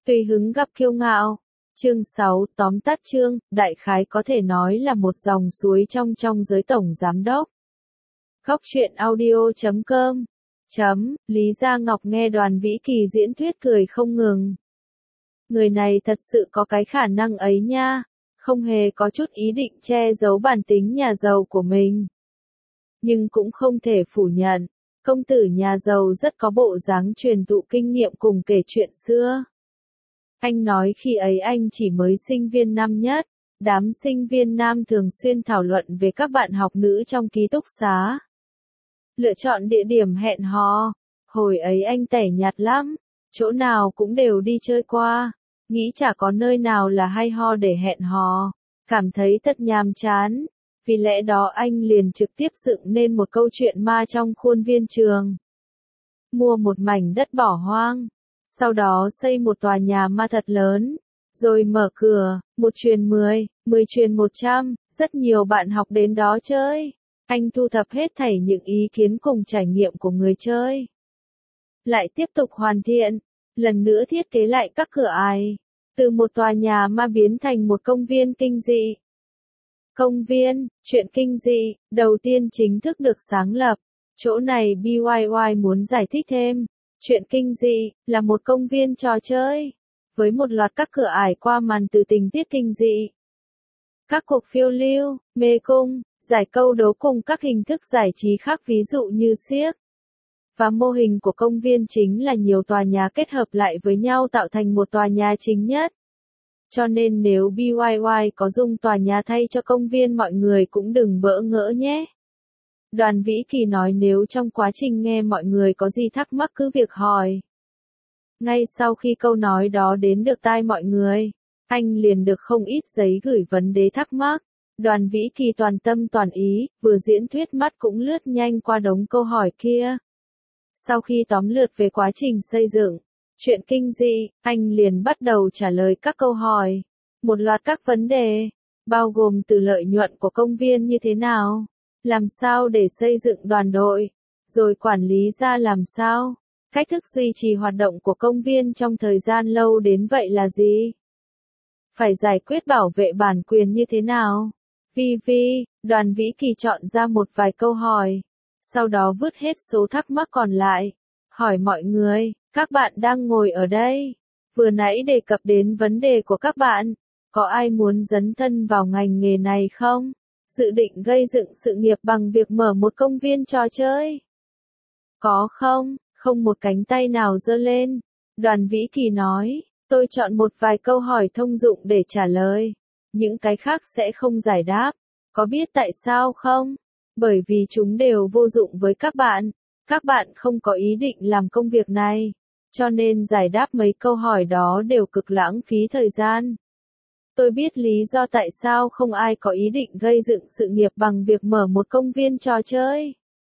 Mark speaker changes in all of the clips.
Speaker 1: Tùy hứng gặp kiêu ngạo. Chương 6, tóm tắt chương, đại khái có thể nói là một dòng suối trong giới tổng giám đốc. Góc truyện audio.com. Lý Gia Ngọc nghe Đoàn Vĩ Kỳ diễn thuyết cười không ngừng. Người này thật sự có cái khả năng ấy nha, không hề có chút ý định che giấu bản tính nhà giàu của mình. Nhưng cũng không thể phủ nhận, công tử nhà giàu rất có bộ dáng truyền thụ kinh nghiệm cùng kể chuyện xưa. Anh nói khi ấy anh chỉ mới sinh viên năm nhất, đám sinh viên nam thường xuyên thảo luận về các bạn học nữ trong ký túc xá. Lựa chọn địa điểm hẹn hò, hồi ấy anh tẻ nhạt lắm, chỗ nào cũng đều đi chơi qua, nghĩ chả có nơi nào là hay ho để hẹn hò, cảm thấy thật nhàm chán, vì lẽ đó anh liền trực tiếp dựng nên một câu chuyện ma trong khuôn viên trường. Mua một mảnh đất bỏ hoang, sau đó xây một tòa nhà ma thật lớn, rồi mở cửa, 1 truyền 10, 10 truyền 100, rất nhiều bạn học đến đó chơi. Anh thu thập hết thảy những ý kiến cùng trải nghiệm của người chơi. Lại tiếp tục hoàn thiện, lần nữa thiết kế lại các cửa ải, từ một tòa nhà ma biến thành một công viên kinh dị. Công viên, chuyện kinh dị, đầu tiên chính thức được sáng lập. Chỗ này BYY muốn giải thích thêm. Chuyện kinh dị, là một công viên trò chơi, với một loạt các cửa ải qua màn từ tình tiết kinh dị. Các cuộc phiêu lưu, mê cung, giải câu đố cùng các hình thức giải trí khác ví dụ như xiếc. Và mô hình của công viên chính là nhiều tòa nhà kết hợp lại với nhau tạo thành một tòa nhà chính nhất. Cho nên nếu BYY có dùng tòa nhà thay cho công viên mọi người cũng đừng bỡ ngỡ nhé. Đoàn Vĩ Kỳ nói nếu trong quá trình nghe mọi người có gì thắc mắc cứ việc hỏi. Ngay sau khi câu nói đó đến được tai mọi người, anh liền được không ít giấy gửi vấn đề thắc mắc. Đoàn Vĩ Kỳ toàn tâm toàn ý, vừa diễn thuyết mắt cũng lướt nhanh qua đống câu hỏi kia. Sau khi tóm lượt về quá trình xây dựng, chuyện kinh dị, anh liền bắt đầu trả lời các câu hỏi. Một loạt các vấn đề, bao gồm từ lợi nhuận của công viên như thế nào, làm sao để xây dựng đoàn đội, rồi quản lý ra làm sao, cách thức duy trì hoạt động của công viên trong thời gian lâu đến vậy là gì, phải giải quyết bảo vệ bản quyền như thế nào. Đoàn Vĩ Kỳ chọn ra một vài câu hỏi, sau đó vứt hết số thắc mắc còn lại, hỏi mọi người, các bạn đang ngồi ở đây, vừa nãy đề cập đến vấn đề của các bạn, có ai muốn dấn thân vào ngành nghề này không? Dự định gây dựng sự nghiệp bằng việc mở một công viên trò chơi? Có không? Không một cánh tay nào giơ lên. Đoàn Vĩ Kỳ nói, tôi chọn một vài câu hỏi thông dụng để trả lời. Những cái khác sẽ không giải đáp. Có biết tại sao không? Bởi vì chúng đều vô dụng với các bạn. Các bạn không có ý định làm công việc này. Cho nên giải đáp mấy câu hỏi đó đều cực lãng phí thời gian. Tôi biết lý do tại sao không ai có ý định gây dựng sự nghiệp bằng việc mở một công viên trò chơi.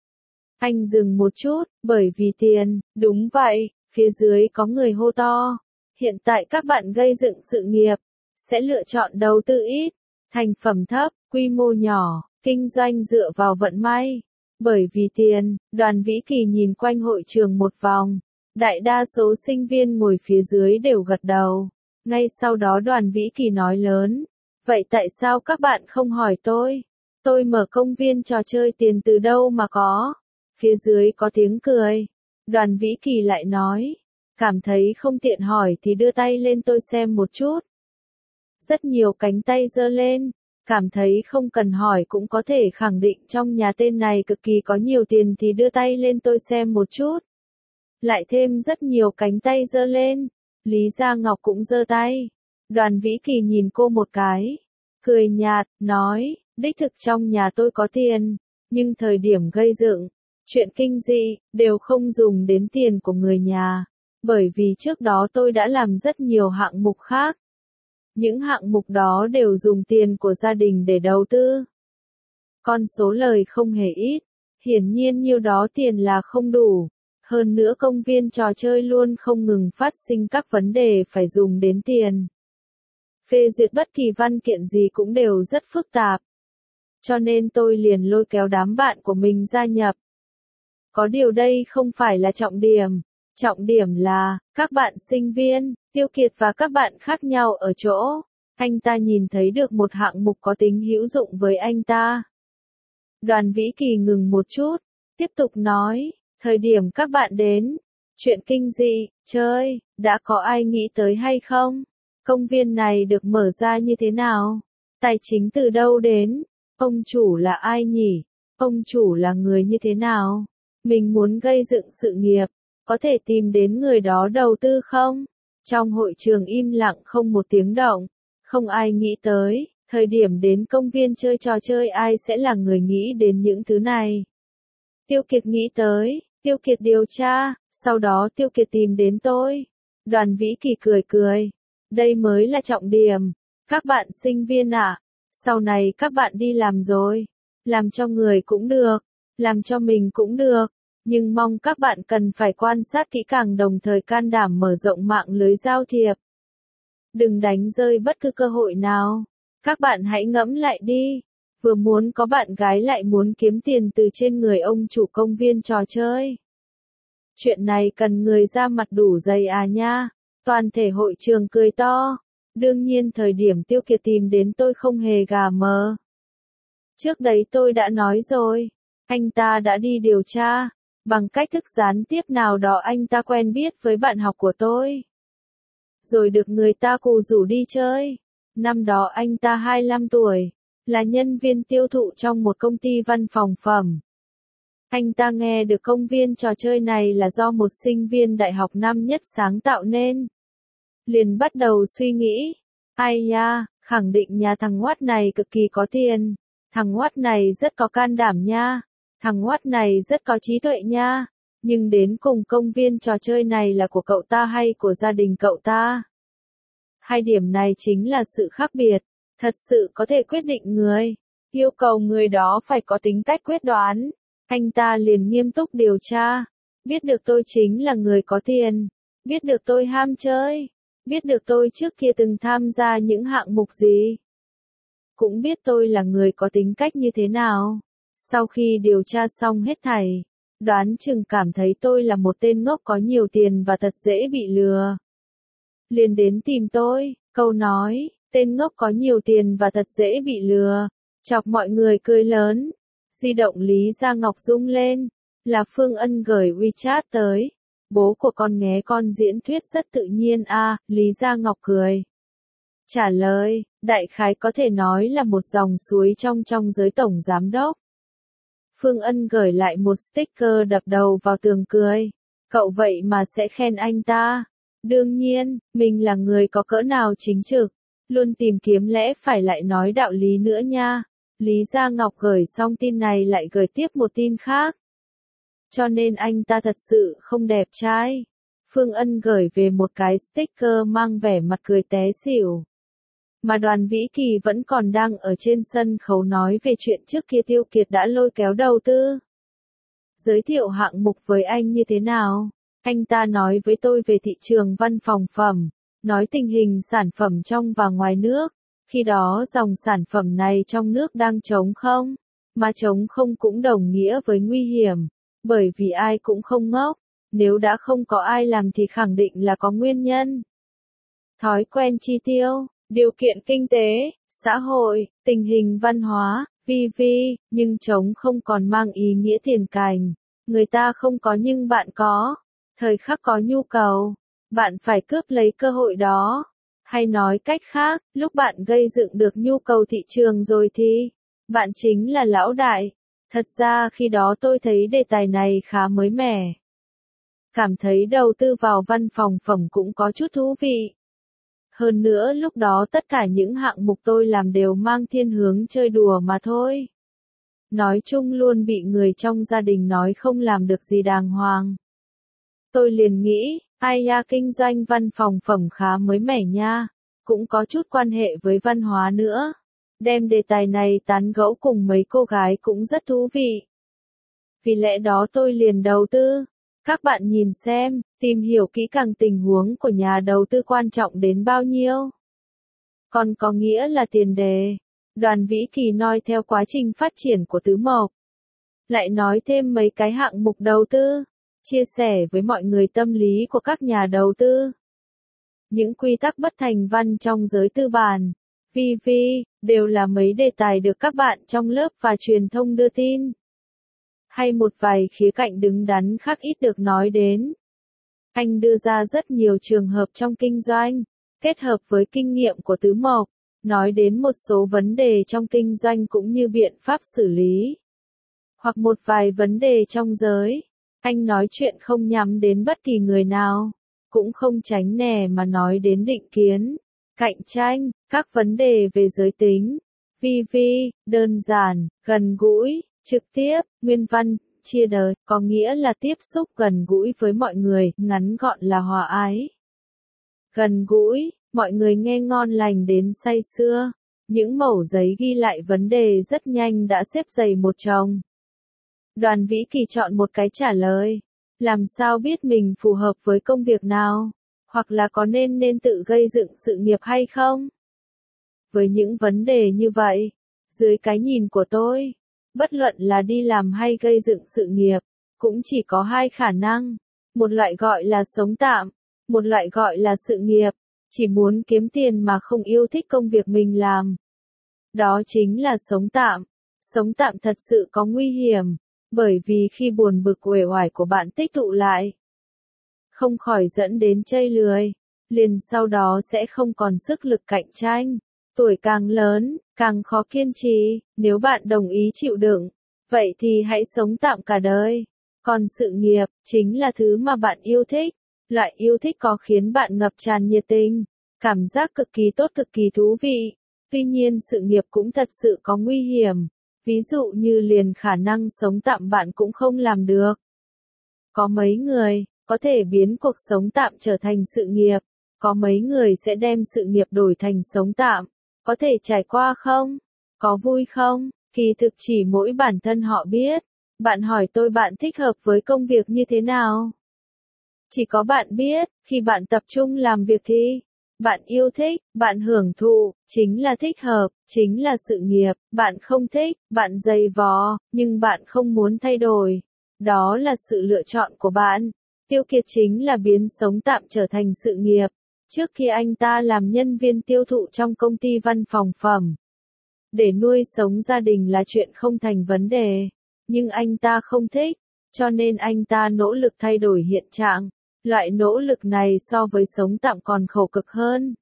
Speaker 1: Anh dừng một chút, bởi vì tiền, đúng vậy, phía dưới có người hô to. Hiện tại các bạn gây dựng sự nghiệp, sẽ lựa chọn đầu tư ít, thành phẩm thấp, quy mô nhỏ, kinh doanh dựa vào vận may. Bởi vì tiền, Đoàn Vĩ Kỳ nhìn quanh hội trường một vòng. Đại đa số sinh viên ngồi phía dưới đều gật đầu. Ngay sau đó Đoàn Vĩ Kỳ nói lớn. Vậy tại sao các bạn không hỏi tôi? Tôi mở công viên trò chơi tiền từ đâu mà có? Phía dưới có tiếng cười. Đoàn Vĩ Kỳ lại nói. Cảm thấy không tiện hỏi thì đưa tay lên tôi xem một chút. Rất nhiều cánh tay giơ lên. Cảm thấy không cần hỏi cũng có thể khẳng định trong nhà tên này cực kỳ có nhiều tiền thì đưa tay lên tôi xem một chút. Lại thêm rất nhiều cánh tay giơ lên. Lý Gia Ngọc cũng giơ tay. Đoàn Vĩ Kỳ nhìn cô một cái. Cười nhạt, nói, đích thực trong nhà tôi có tiền. Nhưng thời điểm gây dựng, chuyện kinh dị, đều không dùng đến tiền của người nhà. Bởi vì trước đó tôi đã làm rất nhiều hạng mục khác. Những hạng mục đó đều dùng tiền của gia đình để đầu tư. Con số lời không hề ít. Hiển nhiên nhiêu đó tiền là không đủ. Hơn nữa công viên trò chơi luôn không ngừng phát sinh các vấn đề phải dùng đến tiền. Phê duyệt bất kỳ văn kiện gì cũng đều rất phức tạp. Cho nên tôi liền lôi kéo đám bạn của mình gia nhập. Có điều đây không phải là trọng điểm. Trọng điểm là, các bạn sinh viên, Tiêu Kiệt và các bạn khác nhau ở chỗ, anh ta nhìn thấy được một hạng mục có tính hữu dụng với anh ta. Đoàn Vĩ Kỳ ngừng một chút, tiếp tục nói, thời điểm các bạn đến, chuyện kinh dị, chơi, đã có ai nghĩ tới hay không? Công viên này được mở ra như thế nào? Tài chính từ đâu đến? Ông chủ là ai nhỉ? Ông chủ là người như thế nào? Mình muốn gây dựng sự nghiệp, có thể tìm đến người đó đầu tư không? Trong hội trường im lặng không một tiếng động, không ai nghĩ tới, thời điểm đến công viên chơi trò chơi ai sẽ là người nghĩ đến những thứ này. Tiêu Kiệt nghĩ tới, Tiêu Kiệt điều tra, sau đó Tiêu Kiệt tìm đến tôi. Đoàn Vĩ Kỳ cười cười, đây mới là trọng điểm. Các bạn sinh viên ạ, sau này các bạn đi làm rồi, làm cho người cũng được, làm cho mình cũng được, nhưng mong các bạn cần phải quan sát kỹ càng đồng thời can đảm mở rộng mạng lưới giao thiệp. Đừng đánh rơi bất cứ cơ hội nào. Các bạn hãy ngẫm lại đi, vừa muốn có bạn gái lại muốn kiếm tiền từ trên người ông chủ công viên trò chơi. Chuyện này cần người ra mặt đủ dày à nha. Toàn thể hội trường cười to. Đương nhiên thời điểm Tiêu Kiệt tìm đến tôi không hề gà mờ. Trước đấy tôi đã nói rồi, anh ta đã đi điều tra, bằng cách thức gián tiếp nào đó anh ta quen biết với bạn học của tôi. Rồi được người ta cù rủ đi chơi. Năm đó anh ta 25 tuổi, là nhân viên tiêu thụ trong một công ty văn phòng phẩm. Anh ta nghe được công viên trò chơi này là do một sinh viên đại học năm nhất sáng tạo nên. Liền bắt đầu suy nghĩ, ai ya, khẳng định nhà thằng Watt này cực kỳ có tiền. Thằng Watt này rất có can đảm nha. Thằng Watt này rất có trí tuệ nha. Nhưng đến cùng công viên trò chơi này là của cậu ta hay của gia đình cậu ta? Hai điểm này chính là sự khác biệt, thật sự có thể quyết định người. Yêu cầu người đó phải có tính cách quyết đoán. Anh ta liền nghiêm túc điều tra. Biết được tôi chính là người có tiền. Biết được tôi ham chơi. Biết được tôi trước kia từng tham gia những hạng mục gì. Cũng biết tôi là người có tính cách như thế nào. Sau khi điều tra xong hết thảy, đoán chừng cảm thấy tôi là một tên ngốc có nhiều tiền và thật dễ bị lừa. Liền đến tìm tôi, câu nói, tên ngốc có nhiều tiền và thật dễ bị lừa, chọc mọi người cười lớn. Di động Lý Gia Ngọc rung lên, là Phương Ân gửi WeChat tới. Bố của con nghe con diễn thuyết rất tự nhiên à, Lý Gia Ngọc cười. Trả lời, đại khái có thể nói là một dòng suối trong giới tổng giám đốc. Phương Ân gửi lại một sticker đập đầu vào tường cười. Cậu vậy mà sẽ khen anh ta. Đương nhiên, mình là người có cỡ nào chính trực, luôn tìm kiếm lẽ phải lại nói đạo lý nữa nha. Lý Gia Ngọc gửi xong tin này lại gửi tiếp một tin khác. Cho nên anh ta thật sự không đẹp trai. Phương Ân gửi về một cái sticker mang vẻ mặt cười té xỉu. Mà Đoàn Vĩ Kỳ vẫn còn đang ở trên sân khấu nói về chuyện trước kia Tiêu Kiệt đã lôi kéo đầu tư. Giới thiệu hạng mục với anh như thế nào? Anh ta nói với tôi về thị trường văn phòng phẩm, nói tình hình sản phẩm trong và ngoài nước. Khi đó dòng sản phẩm này trong nước đang trống không, mà trống không cũng đồng nghĩa với nguy hiểm, bởi vì ai cũng không ngốc, nếu đã không có ai làm thì khẳng định là có nguyên nhân. Thói quen chi tiêu, điều kiện kinh tế, xã hội, tình hình văn hóa, v.v. Nhưng trống không còn mang ý nghĩa tiền cành. Người ta không có nhưng bạn có. Thời khắc có nhu cầu, bạn phải cướp lấy cơ hội đó. Hay nói cách khác, lúc bạn gây dựng được nhu cầu thị trường rồi thì, bạn chính là lão đại. Thật ra khi đó tôi thấy đề tài này khá mới mẻ. Cảm thấy đầu tư vào văn phòng phẩm cũng có chút thú vị. Hơn nữa lúc đó tất cả những hạng mục tôi làm đều mang thiên hướng chơi đùa mà thôi. Nói chung luôn bị người trong gia đình nói không làm được gì đàng hoàng. Tôi liền nghĩ, ai ya kinh doanh văn phòng phẩm khá mới mẻ nha, cũng có chút quan hệ với văn hóa nữa. Đem đề tài này tán gẫu cùng mấy cô gái cũng rất thú vị. Vì lẽ đó tôi liền đầu tư. Các bạn nhìn xem, tìm hiểu kỹ càng tình huống của nhà đầu tư quan trọng đến bao nhiêu. Còn có nghĩa là tiền đề. Đoàn Vĩ Kỳ nói theo quá trình phát triển của Tứ Mộc. Lại nói thêm mấy cái hạng mục đầu tư. chia sẻ với mọi người tâm lý của các nhà đầu tư. Những quy tắc bất thành văn trong giới tư bản, VV, đều là mấy đề tài được các bạn trong lớp và truyền thông đưa tin. Hay một vài khía cạnh đứng đắn khác ít được nói đến. Anh đưa ra rất nhiều trường hợp trong kinh doanh, kết hợp với kinh nghiệm của Tứ Mộc, nói đến một số vấn đề trong kinh doanh cũng như biện pháp xử lý. Hoặc một vài vấn đề trong giới. Anh nói chuyện không nhắm đến bất kỳ người nào, cũng không tránh nè mà nói đến định kiến, cạnh tranh, các vấn đề về giới tính. VV, đơn giản, gần gũi, trực tiếp, nguyên văn, chia đời, có nghĩa là tiếp xúc gần gũi với mọi người, ngắn gọn là hòa ái. Gần gũi, mọi người nghe ngon lành đến say sưa. Những mẩu giấy ghi lại vấn đề rất nhanh đã xếp dày một chồng. Đoàn Vĩ Kỳ chọn một cái trả lời. Làm sao biết mình phù hợp với công việc nào? Hoặc là có nên tự gây dựng sự nghiệp hay không? Với những vấn đề như vậy, dưới cái nhìn của tôi, bất luận là đi làm hay gây dựng sự nghiệp, cũng chỉ có hai khả năng. Một loại gọi là sống tạm, một loại gọi là sự nghiệp, chỉ muốn kiếm tiền mà không yêu thích công việc mình làm. Đó chính là sống tạm. Sống tạm thật sự có nguy hiểm, bởi vì khi buồn bực uể oải của bạn tích tụ lại, không khỏi dẫn đến chây lười, liền sau đó sẽ không còn sức lực cạnh tranh. Tuổi càng lớn, càng khó kiên trì, nếu bạn đồng ý chịu đựng, vậy thì hãy sống tạm cả đời. Còn sự nghiệp, chính là thứ mà bạn yêu thích. Loại yêu thích có khiến bạn ngập tràn nhiệt tình, cảm giác cực kỳ tốt cực kỳ thú vị. Tuy nhiên sự nghiệp cũng thật sự có nguy hiểm. Ví dụ như liền khả năng sống tạm bạn cũng không làm được. Có mấy người có thể biến cuộc sống tạm trở thành sự nghiệp, có mấy người sẽ đem sự nghiệp đổi thành sống tạm. Có thể trải qua không? Có vui không? Kỳ thực chỉ mỗi bản thân họ biết. Bạn hỏi tôi bạn thích hợp với công việc như thế nào? Chỉ có bạn biết, khi bạn tập trung làm việc thì bạn yêu thích, bạn hưởng thụ, chính là thích hợp, chính là sự nghiệp. Bạn không thích, bạn dày vò, nhưng bạn không muốn thay đổi. Đó là sự lựa chọn của bạn. Tiêu Kiệt chính là biến sống tạm trở thành sự nghiệp. Trước khi anh ta làm nhân viên tiêu thụ trong công ty văn phòng phẩm, để nuôi sống gia đình là chuyện không thành vấn đề. Nhưng anh ta không thích, cho nên anh ta nỗ lực thay đổi hiện trạng. Loại nỗ lực này so với sống tạm còn khổ cực hơn.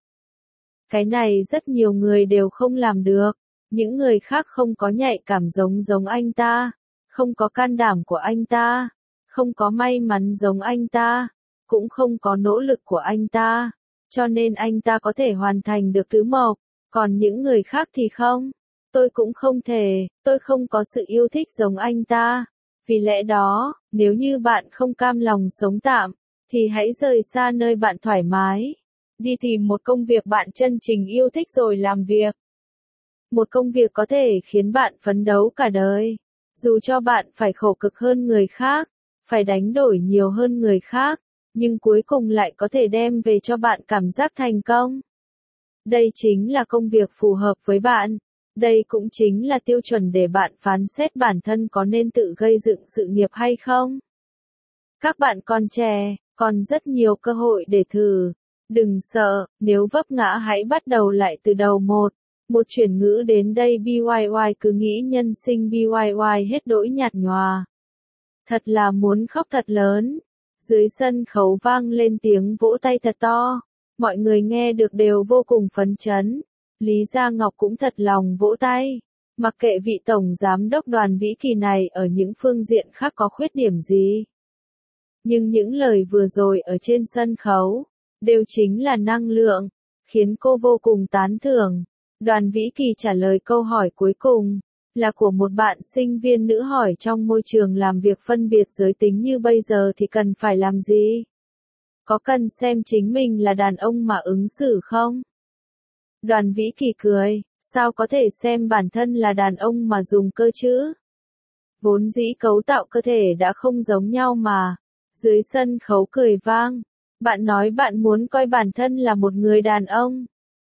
Speaker 1: Cái này rất nhiều người đều không làm được. Những người khác không có nhạy cảm giống anh ta, không có can đảm của anh ta, không có may mắn giống anh ta, cũng không có nỗ lực của anh ta. Cho nên anh ta có thể hoàn thành được Tứ Mộc, còn những người khác thì không. Tôi cũng không thể, tôi không có sự yêu thích giống anh ta. Vì lẽ đó, nếu như bạn không cam lòng sống tạm, thì hãy rời xa nơi bạn thoải mái. Đi tìm một công việc bạn chân chính yêu thích rồi làm việc. Một công việc có thể khiến bạn phấn đấu cả đời. Dù cho bạn phải khổ cực hơn người khác, phải đánh đổi nhiều hơn người khác, nhưng cuối cùng lại có thể đem về cho bạn cảm giác thành công. Đây chính là công việc phù hợp với bạn. Đây cũng chính là tiêu chuẩn để bạn phán xét bản thân có nên tự gây dựng sự nghiệp hay không. Các bạn còn trẻ, còn rất nhiều cơ hội để thử. Đừng sợ, nếu vấp ngã hãy bắt đầu lại từ đầu một. Một chuyển ngữ đến đây BYY cứ nghĩ nhân sinh BYY hết đỗi nhạt nhòa. Thật là muốn khóc thật lớn. Dưới sân khấu vang lên tiếng vỗ tay thật to. Mọi người nghe được đều vô cùng phấn chấn. Lý Gia Ngọc cũng thật lòng vỗ tay. Mặc kệ vị tổng giám đốc Đoàn Vĩ Kỳ này ở những phương diện khác có khuyết điểm gì. Nhưng những lời vừa rồi ở trên sân khấu, đều chính là năng lượng, khiến cô vô cùng tán thưởng. Đoàn Vĩ Kỳ trả lời câu hỏi cuối cùng, là của một bạn sinh viên nữ hỏi trong môi trường làm việc phân biệt giới tính như bây giờ thì cần phải làm gì? Có cần xem chính mình là đàn ông mà ứng xử không? Đoàn Vĩ Kỳ cười, sao có thể xem bản thân là đàn ông mà dùng cơ chứ? Vốn dĩ cấu tạo cơ thể đã không giống nhau mà. Dưới sân khấu cười vang, bạn nói bạn muốn coi bản thân là một người đàn ông.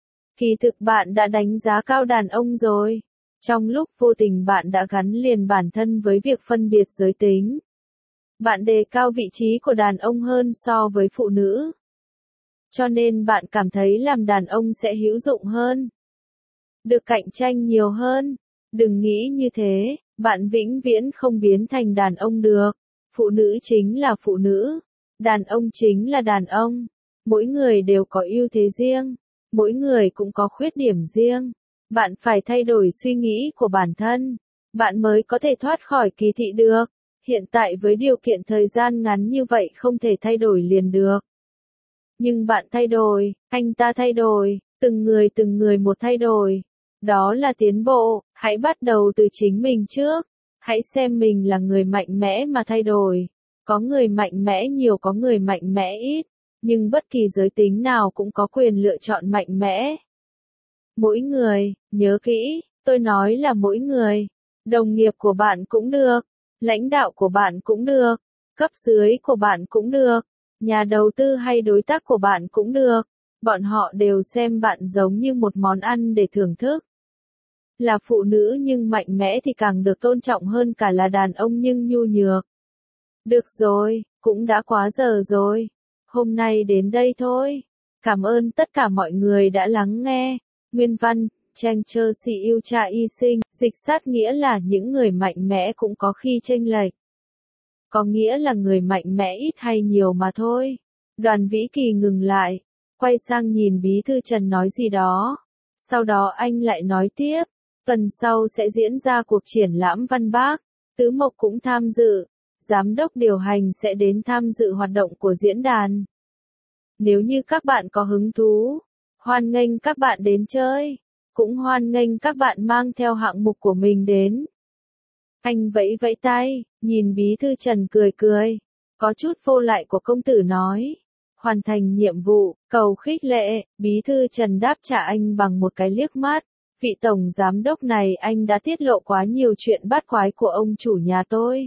Speaker 1: Kỳ thực bạn đã đánh giá cao đàn ông rồi. Trong lúc vô tình bạn đã gắn liền bản thân với việc phân biệt giới tính. Bạn đề cao vị trí của đàn ông hơn so với phụ nữ. Cho nên bạn cảm thấy làm đàn ông sẽ hữu dụng hơn. Được cạnh tranh nhiều hơn. Đừng nghĩ như thế, bạn vĩnh viễn không biến thành đàn ông được. Phụ nữ chính là phụ nữ. Đàn ông chính là đàn ông. Mỗi người đều có ưu thế riêng. Mỗi người cũng có khuyết điểm riêng. Bạn phải thay đổi suy nghĩ của bản thân. Bạn mới có thể thoát khỏi kỳ thị được. Hiện tại với điều kiện thời gian ngắn như vậy không thể thay đổi liền được. Nhưng bạn thay đổi, anh ta thay đổi, từng người một thay đổi. Đó là tiến bộ, hãy bắt đầu từ chính mình trước. Hãy xem mình là người mạnh mẽ mà thay đổi. Có người mạnh mẽ nhiều, có người mạnh mẽ ít. Nhưng bất kỳ giới tính nào cũng có quyền lựa chọn mạnh mẽ. Mỗi người, nhớ kỹ, tôi nói là mỗi người. Đồng nghiệp của bạn cũng được. Lãnh đạo của bạn cũng được. Cấp dưới của bạn cũng được. Nhà đầu tư hay đối tác của bạn cũng được. Bọn họ đều xem bạn giống như một món ăn để thưởng thức. Là phụ nữ nhưng mạnh mẽ thì càng được tôn trọng hơn cả là đàn ông nhưng nhu nhược. Được rồi, cũng đã quá giờ rồi. Hôm nay đến đây thôi. Cảm ơn tất cả mọi người đã lắng nghe. Nguyên văn, Cheng Chơ Si Yêu Cha Y Sinh, dịch sát nghĩa là những người mạnh mẽ cũng có khi chênh lệch. Có nghĩa là người mạnh mẽ ít hay nhiều mà thôi. Đoàn Vĩ Kỳ ngừng lại, quay sang nhìn Bí thư Trần nói gì đó. Sau đó anh lại nói tiếp, tuần sau sẽ diễn ra cuộc triển lãm văn bác, Tứ Mộc cũng tham dự, giám đốc điều hành sẽ đến tham dự hoạt động của diễn đàn. Nếu như các bạn có hứng thú, hoan nghênh các bạn đến chơi, cũng hoan nghênh các bạn mang theo hạng mục của mình đến. Anh vẫy vẫy tay, nhìn Bí thư Trần cười cười, có chút vô lại của công tử nói. Hoàn thành nhiệm vụ, cầu khích lệ, Bí thư Trần đáp trả anh bằng một cái liếc mắt. Vị tổng giám đốc này anh đã tiết lộ quá nhiều chuyện bát quái của ông chủ nhà tôi.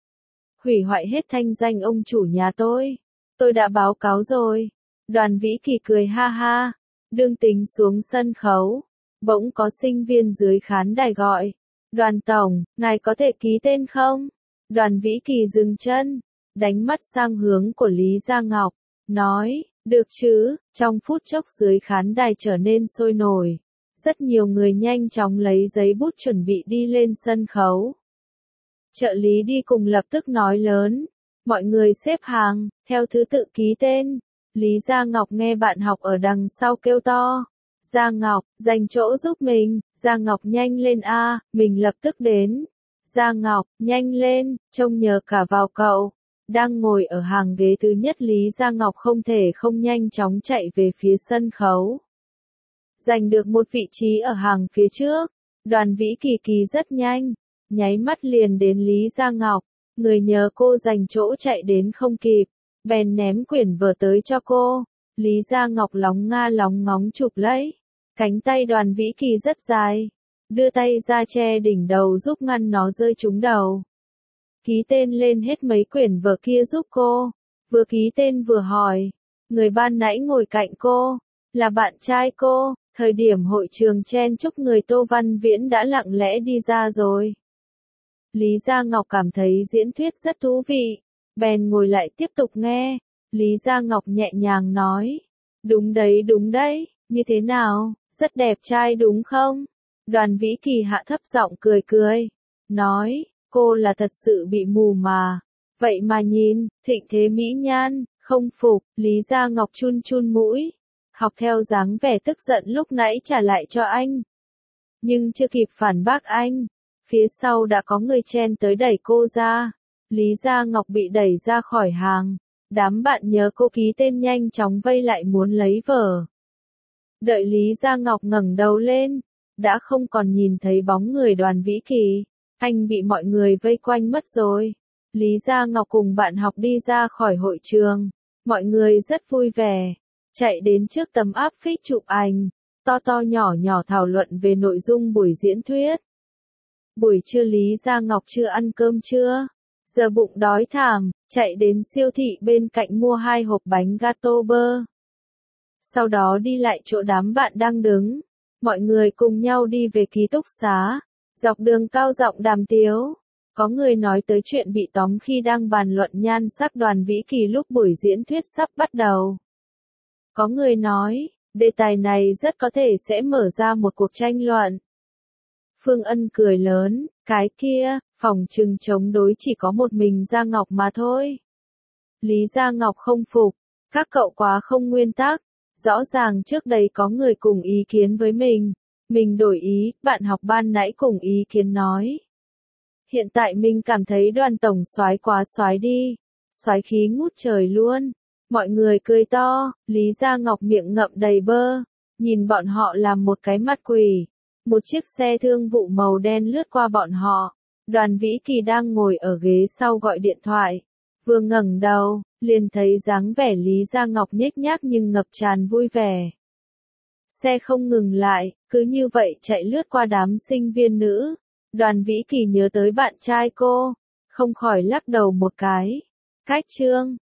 Speaker 1: Hủy hoại hết thanh danh ông chủ nhà tôi. Tôi đã báo cáo rồi. Đoàn Vĩ Kỳ cười ha ha. Đương tính xuống sân khấu. Bỗng có sinh viên dưới khán đài gọi. Đoàn tổng, ngài có thể ký tên không? Đoàn Vĩ Kỳ dừng chân, đánh mắt sang hướng của Lý Gia Ngọc, nói, được chứ, trong phút chốc dưới khán đài trở nên sôi nổi. Rất nhiều người nhanh chóng lấy giấy bút chuẩn bị đi lên sân khấu. Trợ lý đi cùng lập tức nói lớn, mọi người xếp hàng, theo thứ tự ký tên. Lý Gia Ngọc nghe bạn học ở đằng sau kêu to. Gia Ngọc, dành chỗ giúp mình, Gia Ngọc nhanh lên a, mình lập tức đến. Gia Ngọc, nhanh lên, trông nhờ cả vào cậu. Đang ngồi ở hàng ghế thứ nhất Lý Gia Ngọc không thể không nhanh chóng chạy về phía sân khấu. Giành được một vị trí ở hàng phía trước, Đoàn Vĩ Kỳ rất nhanh, nháy mắt liền đến Lý Gia Ngọc, người nhờ cô giành chỗ chạy đến không kịp, bèn ném quyển vở tới cho cô. Lý Gia Ngọc lóng nga lóng ngóng chụp lấy. Cánh tay Đoàn Vĩ Kỳ rất dài, đưa tay ra che đỉnh đầu giúp ngăn nó rơi trúng đầu. Ký tên lên hết mấy quyển vở kia giúp cô, vừa ký tên vừa hỏi, người ban nãy ngồi cạnh cô, là bạn trai cô, thời điểm hội trường chen chúc người Tô Văn Viễn đã lặng lẽ đi ra rồi. Lý Gia Ngọc cảm thấy diễn thuyết rất thú vị, bèn ngồi lại tiếp tục nghe, Lý Gia Ngọc nhẹ nhàng nói, đúng đấy, như thế nào? Rất đẹp trai đúng không? Đoàn Vĩ Kỳ hạ thấp giọng cười cười. Nói, cô là thật sự bị mù mà. Vậy mà nhìn, thịnh thế mỹ nhan, không phục, Lý Gia Ngọc chun chun mũi. Học theo dáng vẻ tức giận lúc nãy trả lại cho anh. Nhưng chưa kịp phản bác anh. Phía sau đã có người chen tới đẩy cô ra. Lý Gia Ngọc bị đẩy ra khỏi hàng. Đám bạn nhớ cô ký tên nhanh chóng vây lại muốn lấy vở. Đợi Lý Gia Ngọc ngẩng đầu lên, đã không còn nhìn thấy bóng người Đoàn Vĩ Kỳ, anh bị mọi người vây quanh mất rồi. Lý Gia Ngọc cùng bạn học đi ra khỏi hội trường, mọi người rất vui vẻ, chạy đến trước tấm áp phích chụp ảnh, to nhỏ thảo luận về nội dung buổi diễn thuyết. Buổi trưa Lý Gia Ngọc chưa ăn cơm trưa, giờ bụng đói thảm, chạy đến siêu thị bên cạnh mua 2 hộp bánh gato bơ. Sau đó đi lại chỗ đám bạn đang đứng. Mọi người cùng nhau đi về ký túc xá. Dọc đường cao giọng đàm tiếu. Có người nói tới chuyện bị tóm khi đang bàn luận nhan sắc Đoàn Vĩ Kỳ lúc buổi diễn thuyết sắp bắt đầu. Có người nói, đề tài này rất có thể sẽ mở ra một cuộc tranh luận. Phương Ân cười lớn, cái kia, phỏng chừng chống đối chỉ có một mình Gia Ngọc mà thôi. Lý Gia Ngọc không phục, các cậu quá không nguyên tắc, rõ ràng trước đây có người cùng ý kiến với mình đổi ý, bạn học ban nãy cùng ý kiến nói. Hiện tại mình cảm thấy Đoàn tổng soái quá soái đi, soái khí ngút trời luôn. Mọi người cười to, Lý Gia Ngọc miệng ngậm đầy bơ, nhìn bọn họ làm một cái mặt quỷ. Một chiếc xe thương vụ màu đen lướt qua bọn họ. Đoàn Vĩ Kỳ đang ngồi ở ghế sau gọi điện thoại. Vừa ngẩng đầu, liền thấy dáng vẻ Lý Gia Ngọc nhếch nhác nhưng ngập tràn vui vẻ. Xe không ngừng lại, cứ như vậy chạy lướt qua đám sinh viên nữ. Đoàn Vĩ Kỳ nhớ tới bạn trai cô, không khỏi lắc đầu một cái. Cách Trương,